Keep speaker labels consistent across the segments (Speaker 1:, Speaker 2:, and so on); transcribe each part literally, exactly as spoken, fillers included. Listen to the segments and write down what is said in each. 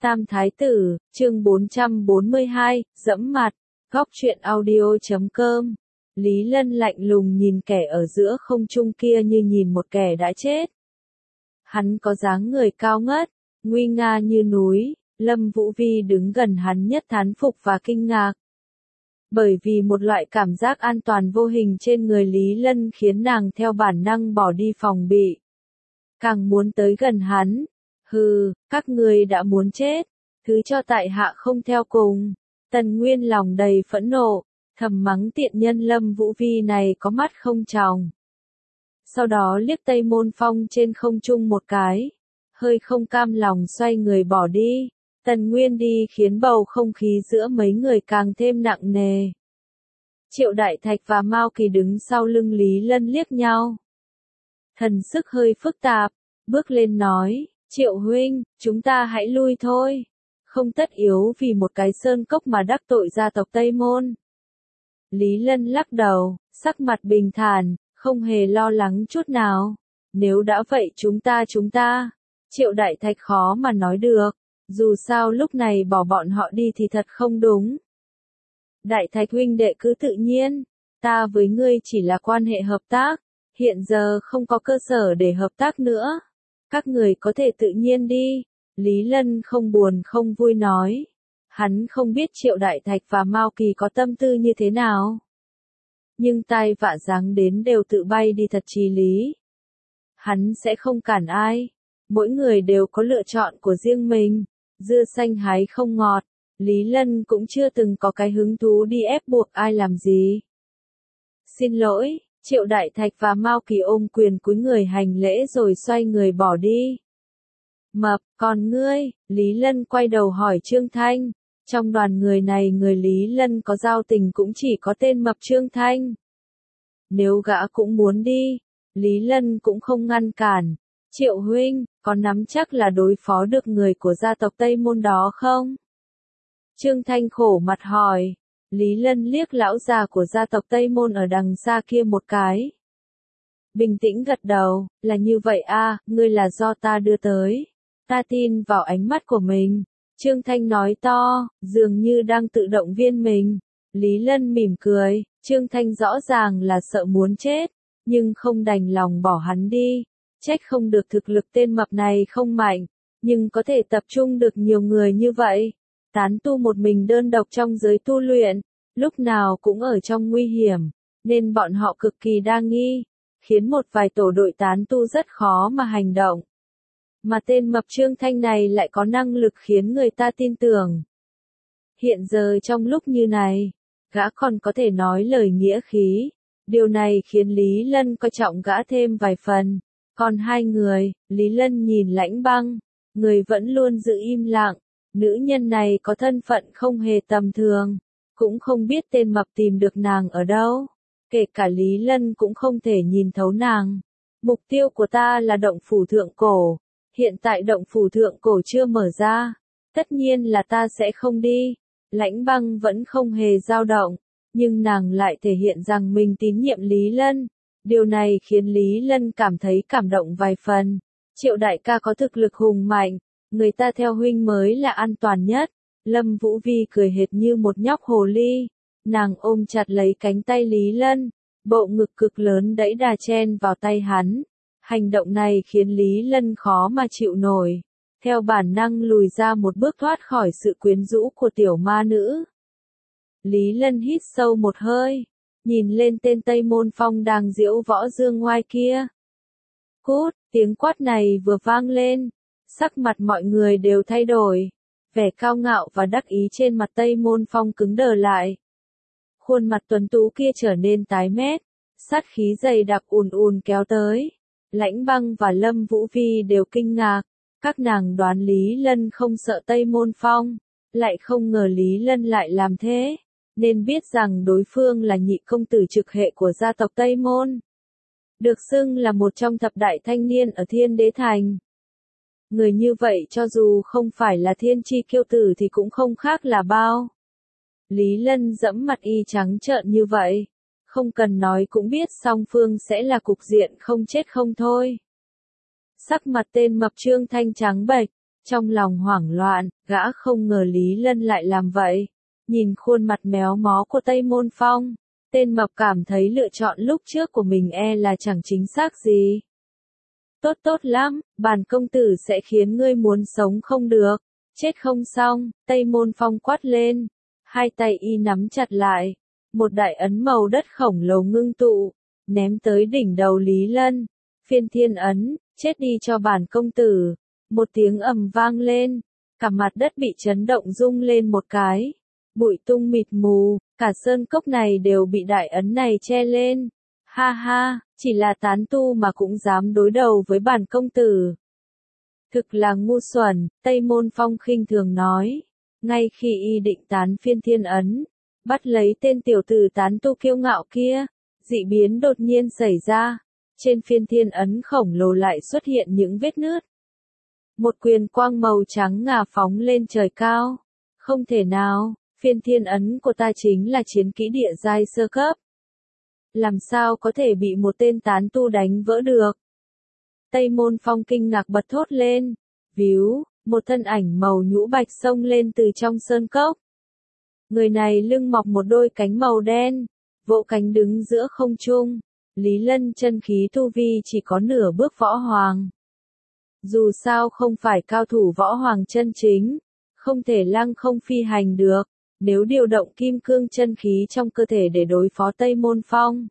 Speaker 1: Tam Thái Tử, chương bốn trăm bốn mươi hai, dẫm mặt, góc truyện audio chấm com. Lý Lân lạnh lùng nhìn kẻ ở giữa không trung kia như nhìn một kẻ đã chết. Hắn có dáng người cao ngất, nguy nga như núi, Lâm Vũ Vi đứng gần hắn nhất thán phục và kinh ngạc. Bởi vì một loại cảm giác an toàn vô hình trên người Lý Lân khiến nàng theo bản năng bỏ đi phòng bị. Càng muốn tới gần hắn. Hừ, các ngươi đã muốn chết, thứ cho tại hạ không theo cùng. Tần Nguyên lòng đầy phẫn nộ, thầm mắng tiện nhân Lâm Vũ Vi này có mắt không tròng. Sau đó liếc Tây Môn Phong trên không trung một cái, hơi không cam lòng xoay người bỏ đi. Tần Nguyên đi khiến bầu không khí giữa mấy người càng thêm nặng nề. Triệu Đại Thạch và Mao Kỳ đứng sau lưng Lý Lân liếc nhau. Thần sức hơi phức tạp, bước lên nói. Triệu huynh, chúng ta hãy lui thôi. Không tất yếu vì một cái sơn cốc mà đắc tội gia tộc Tây Môn. Lý Lân lắc đầu, sắc mặt bình thản, không hề lo lắng chút nào. Nếu đã vậy chúng ta chúng ta. Triệu Đại Thạch khó mà nói được. Dù sao lúc này bỏ bọn họ đi thì thật không đúng. Đại Thạch huynh đệ cứ tự nhiên. Ta với ngươi chỉ là quan hệ hợp tác. Hiện giờ không có cơ sở để hợp tác nữa. Các người có thể tự nhiên đi. Lý Lân không buồn không vui nói. Hắn không biết Triệu Đại Thạch và Mao Kỳ có tâm tư như thế nào. Nhưng tai vạ giáng đến đều tự bay đi thật chí lý. Hắn sẽ không cản ai. Mỗi người đều có lựa chọn của riêng mình. Dưa xanh hái không ngọt. Lý Lân cũng chưa từng có cái hứng thú đi ép buộc ai làm gì. Xin lỗi. Triệu Đại Thạch và Mao Kỳ ôm quyền cúi người hành lễ rồi xoay người bỏ đi. Mập, còn ngươi? Lý Lân quay đầu hỏi Trương Thanh. Trong đoàn người này người Lý Lân có giao tình cũng chỉ có tên Mập Trương Thanh. Nếu gã cũng muốn đi, Lý Lân cũng không ngăn cản. Triệu huynh, có nắm chắc là đối phó được người của gia tộc Tây Môn đó không? Trương Thanh khổ mặt hỏi. Lý Lân liếc lão già của gia tộc Tây Môn ở đằng xa kia một cái. Bình tĩnh gật đầu, là như vậy a, ngươi là do ta đưa tới. Ta tin vào ánh mắt của mình. Trương Thanh nói to, dường như đang tự động viên mình. Lý Lân mỉm cười, Trương Thanh rõ ràng là sợ muốn chết, nhưng không đành lòng bỏ hắn đi. Trách không được thực lực tên mập này không mạnh, nhưng có thể tập trung được nhiều người như vậy. Tán tu một mình đơn độc trong giới tu luyện, lúc nào cũng ở trong nguy hiểm, nên bọn họ cực kỳ đa nghi, khiến một vài tổ đội tán tu rất khó mà hành động. Mà tên Mập Trương Thanh này lại có năng lực khiến người ta tin tưởng. Hiện giờ trong lúc như này, gã còn có thể nói lời nghĩa khí, điều này khiến Lý Lân coi trọng gã thêm vài phần. Còn hai người, Lý Lân nhìn Lãnh Băng, người vẫn luôn giữ im lặng. Nữ nhân này có thân phận không hề tầm thường, cũng không biết tên Mập tìm được nàng ở đâu. Kể cả Lý Lân cũng không thể nhìn thấu nàng. Mục tiêu của ta là động phủ thượng cổ. Hiện tại động phủ thượng cổ chưa mở ra. Tất nhiên là ta sẽ không đi. Lãnh Băng vẫn không hề dao động, nhưng nàng lại thể hiện rằng mình tín nhiệm Lý Lân. Điều này khiến Lý Lân cảm thấy cảm động vài phần. Triệu đại ca có thực lực hùng mạnh. Người ta theo huynh mới là an toàn nhất. Lâm Vũ Vi cười hệt như một nhóc hồ ly. Nàng ôm chặt lấy cánh tay Lý Lân. Bộ ngực cực lớn đẩy đà chen vào tay hắn. Hành động này khiến Lý Lân khó mà chịu nổi. Theo bản năng lùi ra một bước thoát khỏi sự quyến rũ của tiểu ma nữ. Lý Lân hít sâu một hơi. Nhìn lên tên Tây Môn Phong đang diễu võ dương ngoai kia. Cút, tiếng quát này vừa vang lên. Sắc mặt mọi người đều thay đổi. Vẻ cao ngạo và đắc ý trên mặt Tây Môn Phong cứng đờ lại. Khuôn mặt tuấn tú kia trở nên tái mét. Sát khí dày đặc ùn ùn kéo tới. Lãnh Băng và Lâm Vũ Vi đều kinh ngạc. Các nàng đoán Lý Lân không sợ Tây Môn Phong. Lại không ngờ Lý Lân lại làm thế. Nên biết rằng đối phương là nhị công tử trực hệ của gia tộc Tây Môn. Được xưng là một trong thập đại thanh niên ở Thiên Đế Thành. Người như vậy cho dù không phải là thiên chi kiêu tử thì cũng không khác là bao. Lý Lân dẫm mặt y trắng trợn như vậy. Không cần nói cũng biết song phương sẽ là cục diện không chết không thôi. Sắc mặt tên Mập Trương Thanh trắng bệch. Trong lòng hoảng loạn, gã không ngờ Lý Lân lại làm vậy. Nhìn khuôn mặt méo mó của Tây Môn Phong, tên mập cảm thấy lựa chọn lúc trước của mình e là chẳng chính xác gì. Tốt tốt lắm, bản công tử sẽ khiến ngươi muốn sống không được, chết không xong, Tây Môn Phong quát lên. Hai tay y nắm chặt lại, một đại ấn màu đất khổng lồ ngưng tụ, ném tới đỉnh đầu Lý Lân. Phiên thiên ấn, chết đi cho bản công tử. Một tiếng ầm vang lên, cả mặt đất bị chấn động rung lên một cái. Bụi tung mịt mù, cả sơn cốc này đều bị đại ấn này che lên. Ha ha, chỉ là tán tu mà cũng dám đối đầu với bản công tử. Thực là ngu xuẩn, Tây Môn Phong khinh thường nói. Ngay khi y định tán phiên thiên ấn, bắt lấy tên tiểu tử tán tu kiêu ngạo kia, dị biến đột nhiên xảy ra. Trên phiên thiên ấn khổng lồ lại xuất hiện những vết nứt. Một quyền quang màu trắng ngà phóng lên trời cao. Không thể nào, phiên thiên ấn của ta chính là chiến kỹ địa giai sơ cấp. Làm sao có thể bị một tên tán tu đánh vỡ được? Tây Môn Phong kinh ngạc bật thốt lên. Víu, một thân ảnh màu nhũ bạch xông lên từ trong sơn cốc. Người này lưng mọc một đôi cánh màu đen, vỗ cánh đứng giữa không trung. Lý Lân chân khí tu vi chỉ có nửa bước võ hoàng. Dù sao không phải cao thủ võ hoàng chân chính, không thể lăng không phi hành được, nếu điều động kim cương chân khí trong cơ thể để đối phó Tây Môn Phong.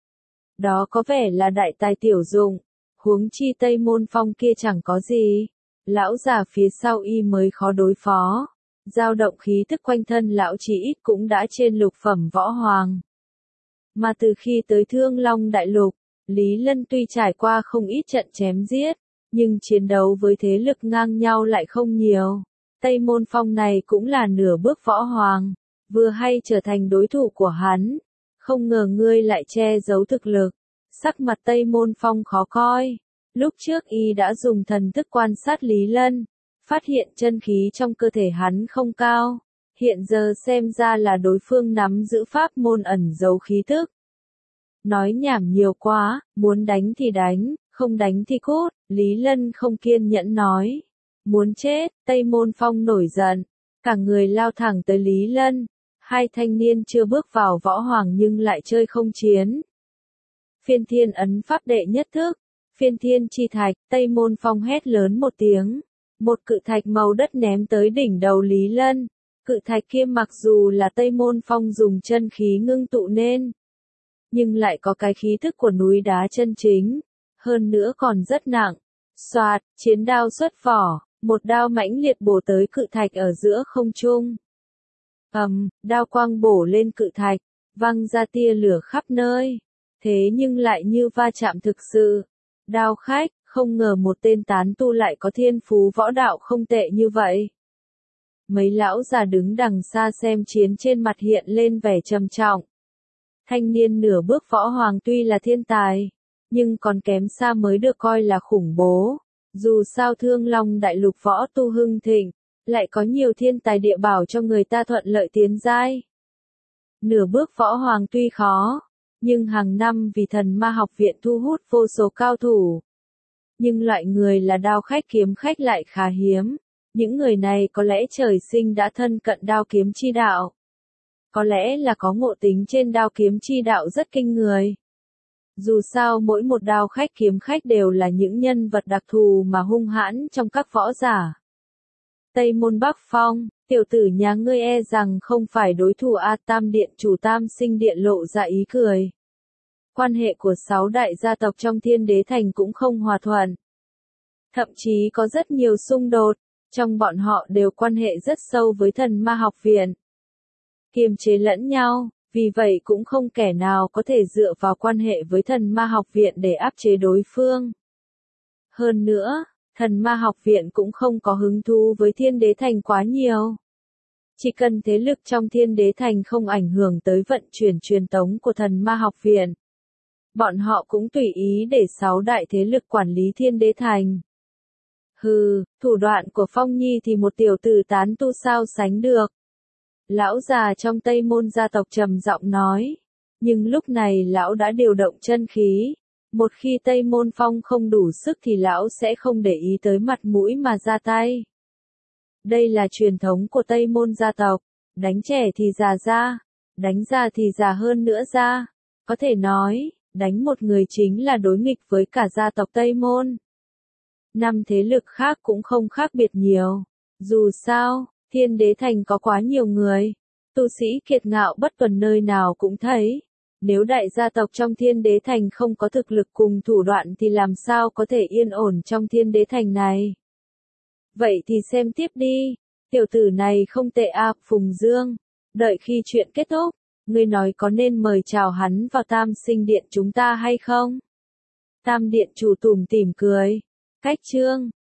Speaker 1: Đó có vẻ là đại tài tiểu dụng, huống chi Tây Môn Phong kia chẳng có gì, lão già phía sau y mới khó đối phó. Dao động khí tức quanh thân lão chỉ ít cũng đã trên lục phẩm võ hoàng. Mà từ khi tới Thương Long Đại Lục, Lý Lân tuy trải qua không ít trận chém giết, nhưng chiến đấu với thế lực ngang nhau lại không nhiều. Tây Môn Phong này cũng là nửa bước võ hoàng, vừa hay trở thành đối thủ của hắn. Không ngờ ngươi lại che giấu thực lực. Sắc mặt Tây Môn Phong khó coi. Lúc trước y đã dùng thần thức quan sát Lý Lân, phát hiện chân khí trong cơ thể hắn không cao. Hiện giờ xem ra là đối phương nắm giữ pháp môn ẩn giấu khí tức. Nói nhảm nhiều quá, muốn đánh thì đánh, không đánh thì cút, Lý Lân không kiên nhẫn nói. Muốn chết, Tây Môn Phong nổi giận, cả người lao thẳng tới Lý Lân. Hai thanh niên chưa bước vào võ hoàng nhưng lại chơi không chiến. Phiên thiên ấn pháp đệ nhất thức, phiên thiên chi thạch, Tây Môn Phong hét lớn một tiếng. Một cự thạch màu đất ném tới đỉnh đầu Lý Lân. Cự thạch kia mặc dù là Tây Môn Phong dùng chân khí ngưng tụ nên, nhưng lại có cái khí thức của núi đá chân chính, hơn nữa còn rất nặng. Soạt, chiến đao xuất vỏ, một đao mãnh liệt bổ tới cự thạch ở giữa không trung. Ầm, đao quang bổ lên cự thạch, văng ra tia lửa khắp nơi. Thế nhưng lại như va chạm thực sự. Đao khách, không ngờ một tên tán tu lại có thiên phú võ đạo không tệ như vậy. Mấy lão già đứng đằng xa xem chiến trên mặt hiện lên vẻ trầm trọng. Thanh niên nửa bước võ hoàng tuy là thiên tài, nhưng còn kém xa mới được coi là khủng bố. Dù sao Thương Long Đại Lục võ tu hưng thịnh, lại có nhiều thiên tài địa bảo cho người ta thuận lợi tiến giai. Nửa bước võ hoàng tuy khó, nhưng hàng năm vì Thần Ma Học Viện thu hút vô số cao thủ. Nhưng loại người là đao khách kiếm khách lại khá hiếm. Những người này có lẽ trời sinh đã thân cận đao kiếm chi đạo. Có lẽ là có ngộ tính trên đao kiếm chi đạo rất kinh người. Dù sao mỗi một đao khách kiếm khách đều là những nhân vật đặc thù mà hung hãn trong các võ giả. Tây Môn Bắc Phong, tiểu tử nhà ngươi e rằng không phải đối thủ A Tam Điện chủ Tam Sinh Điện lộ ra ý cười. Quan hệ của sáu đại gia tộc trong Thiên Đế Thành cũng không hòa thuận. Thậm chí có rất nhiều xung đột, trong bọn họ đều quan hệ rất sâu với Thần Ma Học Viện. Kiềm chế lẫn nhau, vì vậy cũng không kẻ nào có thể dựa vào quan hệ với Thần Ma Học Viện để áp chế đối phương. Hơn nữa, Thần Ma Học Viện cũng không có hứng thú với Thiên Đế Thành quá nhiều. Chỉ cần thế lực trong Thiên Đế Thành không ảnh hưởng tới vận chuyển truyền tống của Thần Ma Học Viện, bọn họ cũng tùy ý để sáu đại thế lực quản lý Thiên Đế Thành. Hừ, thủ đoạn của Phong Nhi thì một tiểu tử tán tu sao sánh được. Lão già trong Tây Môn gia tộc trầm giọng nói. Nhưng lúc này lão đã điều động chân khí. Một khi Tây Môn Phong không đủ sức thì lão sẽ không để ý tới mặt mũi mà ra tay. Đây là truyền thống của Tây Môn gia tộc, đánh trẻ thì già ra, đánh già thì già hơn nữa ra. Có thể nói, đánh một người chính là đối nghịch với cả gia tộc Tây Môn. Năm thế lực khác cũng không khác biệt nhiều. Dù sao, Thiên Đế Thành có quá nhiều người. Tu sĩ kiệt ngạo bất tuần nơi nào cũng thấy. Nếu đại gia tộc trong Thiên Đế Thành không có thực lực cùng thủ đoạn thì làm sao có thể yên ổn trong Thiên Đế Thành này. Vậy thì xem tiếp đi. Tiểu tử này không tệ à, Phùng Dương. Đợi khi chuyện kết thúc, ngươi nói có nên mời chào hắn vào Tam Sinh Điện chúng ta hay không? Tam Điện chủ tủm tỉm cười. Cách chương